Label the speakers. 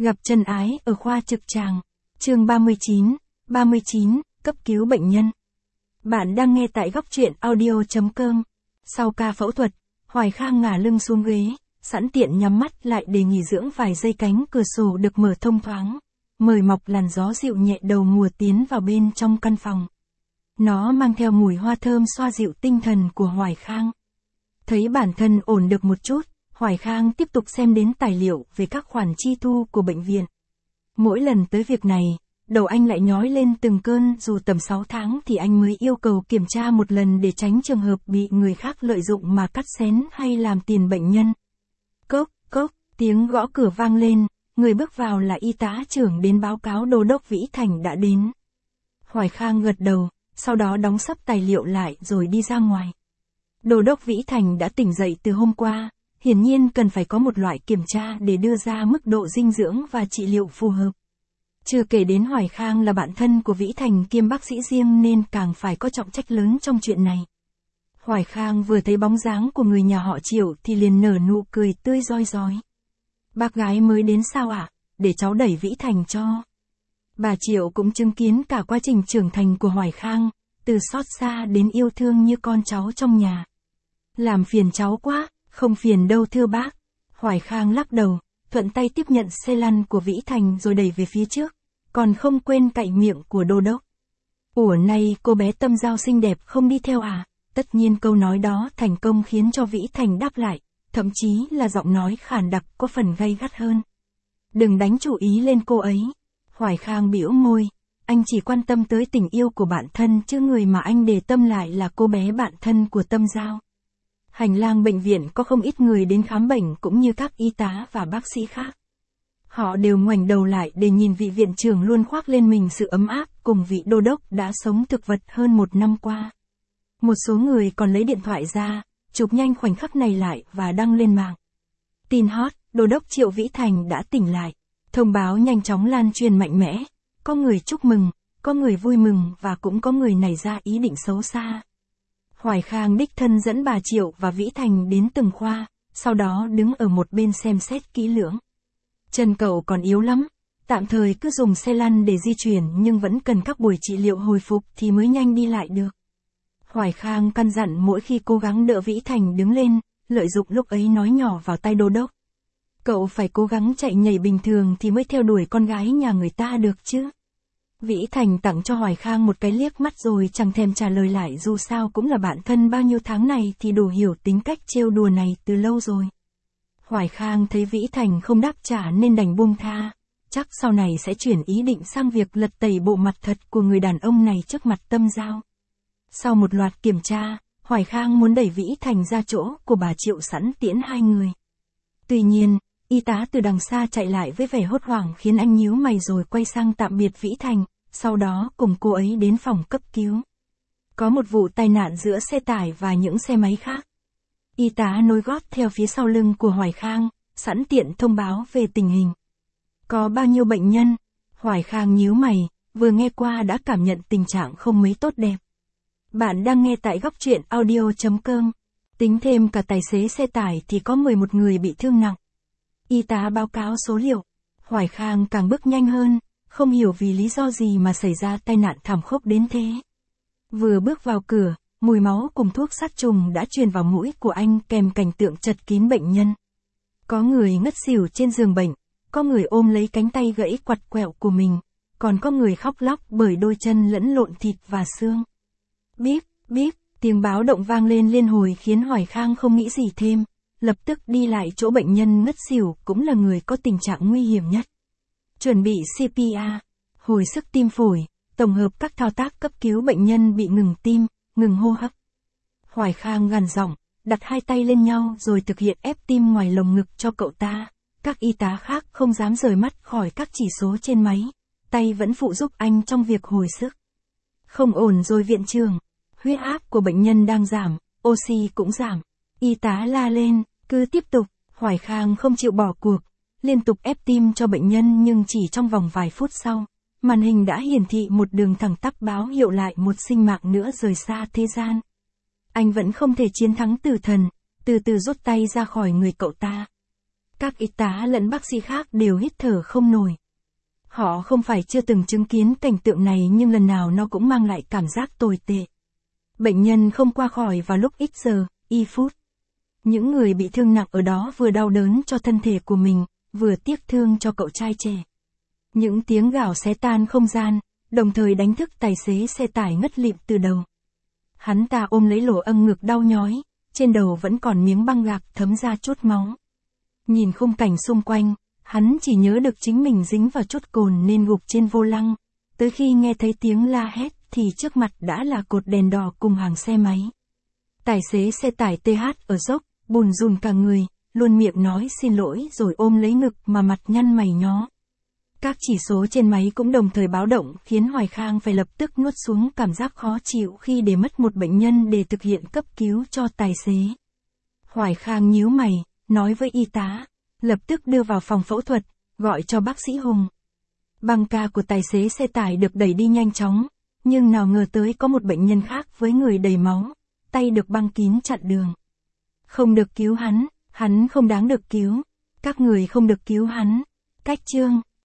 Speaker 1: Gặp chân ái ở khoa trực tràng. Chương 39, cấp cứu bệnh nhân. Bạn đang nghe tại góc truyện audio.com. Sau ca phẫu thuật, Hoài Khang ngả lưng xuống ghế, sẵn tiện nhắm mắt lại để nghỉ dưỡng vài giây. Cánh cửa sổ được mở thông thoáng, mời mọc làn gió dịu nhẹ đầu mùa tiến vào bên trong căn phòng. Nó mang theo mùi hoa thơm xoa dịu tinh thần của Hoài Khang. Thấy bản thân ổn được một chút, Hoài Khang tiếp tục xem đến tài liệu về các khoản chi thu của bệnh viện. Mỗi lần tới việc này, đầu anh lại nhói lên từng cơn, dù tầm 6 tháng thì anh mới yêu cầu kiểm tra một lần để tránh trường hợp bị người khác lợi dụng mà cắt xén hay làm tiền bệnh nhân. Cốc, cốc, tiếng gõ cửa vang lên, người bước vào là y tá trưởng đến báo cáo Đô đốc Vĩ Thành đã đến. Hoài Khang gật đầu, sau đó đóng sấp tài liệu lại rồi đi ra ngoài. Đô đốc Vĩ Thành đã tỉnh dậy từ hôm qua, hiển nhiên cần phải có một loại kiểm tra để đưa ra mức độ dinh dưỡng và trị liệu phù hợp. Chưa kể đến Hoài Khang là bạn thân của Vĩ Thành kiêm bác sĩ riêng nên càng phải có trọng trách lớn trong chuyện này. Hoài Khang vừa thấy bóng dáng của người nhà họ Triệu thì liền nở nụ cười tươi rói rói. Bác gái mới đến sao ạ? Để cháu đẩy Vĩ Thành cho. Bà Triệu cũng chứng kiến cả quá trình trưởng thành của Hoài Khang, từ xót xa đến yêu thương như con cháu trong nhà. Làm phiền cháu quá. Không phiền đâu thưa bác. Hoài Khang lắc đầu, thuận tay tiếp nhận xe lăn của Vĩ Thành rồi đẩy về phía trước, còn không quên cạy miệng của Đô đốc. Ủa nay cô bé Tâm Giao xinh đẹp không đi theo à? Tất nhiên câu nói đó thành công khiến cho Vĩ Thành đáp lại, thậm chí là giọng nói khàn đặc có phần gay gắt hơn. Đừng đánh chủ ý lên cô ấy. Hoài Khang bĩu môi, anh chỉ quan tâm tới tình yêu của bạn thân chứ người mà anh để tâm lại là cô bé bạn thân của Tâm Giao. Hành lang bệnh viện có không ít người đến khám bệnh cũng như các y tá và bác sĩ khác. Họ đều ngoảnh đầu lại để nhìn vị viện trưởng luôn khoác lên mình sự ấm áp cùng vị đô đốc đã sống thực vật hơn 1 năm qua. Một số người còn lấy điện thoại ra, chụp nhanh khoảnh khắc này lại và đăng lên mạng. Tin hot, Đô đốc Triệu Vĩ Thành đã tỉnh lại. Thông báo nhanh chóng lan truyền mạnh mẽ. Có người chúc mừng, có người vui mừng và cũng có người nảy ra ý định xấu xa. Hoài Khang đích thân dẫn bà Triệu và Vĩ Thành đến từng khoa, sau đó đứng ở một bên xem xét kỹ lưỡng. Chân cậu còn yếu lắm, tạm thời cứ dùng xe lăn để di chuyển nhưng vẫn cần các buổi trị liệu hồi phục thì mới nhanh đi lại được. Hoài Khang căn dặn mỗi khi cố gắng đỡ Vĩ Thành đứng lên, lợi dụng lúc ấy nói nhỏ vào tai Đô đốc. Cậu phải cố gắng chạy nhảy bình thường thì mới theo đuổi con gái nhà người ta được chứ. Vĩ Thành tặng cho Hoài Khang một cái liếc mắt rồi chẳng thèm trả lời lại, dù sao cũng là bạn thân bao nhiêu tháng này thì đủ hiểu tính cách trêu đùa này từ lâu rồi. Hoài Khang thấy Vĩ Thành không đáp trả nên đành buông tha, chắc sau này sẽ chuyển ý định sang việc lật tẩy bộ mặt thật của người đàn ông này trước mặt Tâm Giao. Sau một loạt kiểm tra, Hoài Khang muốn đẩy Vĩ Thành ra chỗ của bà Triệu sẵn tiễn hai người. Tuy nhiên, y tá từ đằng xa chạy lại với vẻ hốt hoảng khiến anh nhíu mày rồi quay sang tạm biệt Vĩ Thành, sau đó cùng cô ấy đến phòng cấp cứu. Có một vụ tai nạn giữa xe tải và những xe máy khác. Y tá nối gót theo phía sau lưng của Hoài Khang, sẵn tiện thông báo về tình hình. Có bao nhiêu bệnh nhân? Hoài Khang nhíu mày, vừa nghe qua đã cảm nhận tình trạng không mấy tốt đẹp. Bạn đang nghe tại góc truyện audio.com. Tính thêm cả tài xế xe tải thì có 11 người bị thương nặng. Y tá báo cáo số liệu. Hoài Khang càng bước nhanh hơn, không hiểu vì lý do gì mà xảy ra tai nạn thảm khốc đến thế. Vừa bước vào cửa, mùi máu cùng thuốc sát trùng đã truyền vào mũi của anh kèm cảnh tượng chật kín bệnh nhân. Có người ngất xỉu trên giường bệnh, có người ôm lấy cánh tay gãy quặt quẹo của mình, còn có người khóc lóc bởi đôi chân lẫn lộn thịt và xương. Bíp, bíp, tiếng báo động vang lên liên hồi khiến Hoài Khang không nghĩ gì thêm, lập tức đi lại chỗ bệnh nhân ngất xỉu cũng là người có tình trạng nguy hiểm nhất. Chuẩn bị CPR, hồi sức tim phổi, tổng hợp các thao tác cấp cứu bệnh nhân bị ngừng tim, ngừng hô hấp. Hoài Khang gằn giọng, đặt hai tay lên nhau rồi thực hiện ép tim ngoài lồng ngực cho cậu ta. Các y tá khác không dám rời mắt khỏi các chỉ số trên máy, tay vẫn phụ giúp anh trong việc hồi sức. Không ổn rồi viện trưởng, huyết áp của bệnh nhân đang giảm, oxy cũng giảm. Y tá la lên, cứ tiếp tục. Hoài Khang không chịu bỏ cuộc, liên tục ép tim cho bệnh nhân nhưng chỉ trong vòng vài phút sau, màn hình đã hiển thị một đường thẳng tắp báo hiệu lại một sinh mạng nữa rời xa thế gian. Anh vẫn không thể chiến thắng tử thần, từ từ rút tay ra khỏi người cậu ta. Các y tá lẫn bác sĩ khác đều hít thở không nổi. Họ không phải chưa từng chứng kiến cảnh tượng này nhưng lần nào nó cũng mang lại cảm giác tồi tệ. Bệnh nhân không qua khỏi vào lúc ít giờ, phút. Những người bị thương nặng ở đó vừa đau đớn cho thân thể của mình, vừa tiếc thương cho cậu trai trẻ. Những tiếng gào xé tan không gian, đồng thời đánh thức tài xế xe tải ngất lịm từ đầu. Hắn ta ôm lấy lỗ âng ngực đau nhói, trên đầu vẫn còn miếng băng gạc thấm ra chút máu. Nhìn khung cảnh xung quanh, hắn chỉ nhớ được chính mình dính vào chút cồn nên gục trên vô lăng. Tới khi nghe thấy tiếng la hét thì trước mặt đã là cột đèn đỏ cùng hàng xe máy. Tài xế xe tải TH ở dốc, bùn rùn cả người, luôn miệng nói xin lỗi rồi ôm lấy ngực mà mặt nhăn mày nhó. Các chỉ số trên máy cũng đồng thời báo động khiến Hoài Khang phải lập tức nuốt xuống cảm giác khó chịu khi để mất một bệnh nhân để thực hiện cấp cứu cho tài xế. Hoài Khang nhíu mày, nói với y tá, lập tức đưa vào phòng phẫu thuật, gọi cho bác sĩ Hùng. Băng ca của tài xế xe tải được đẩy đi nhanh chóng, nhưng nào ngờ tới có một bệnh nhân khác với người đầy máu, tay được băng kín chặn đường. Không được cứu hắn không đáng được cứu, các người không được cứu hắn. Cách chương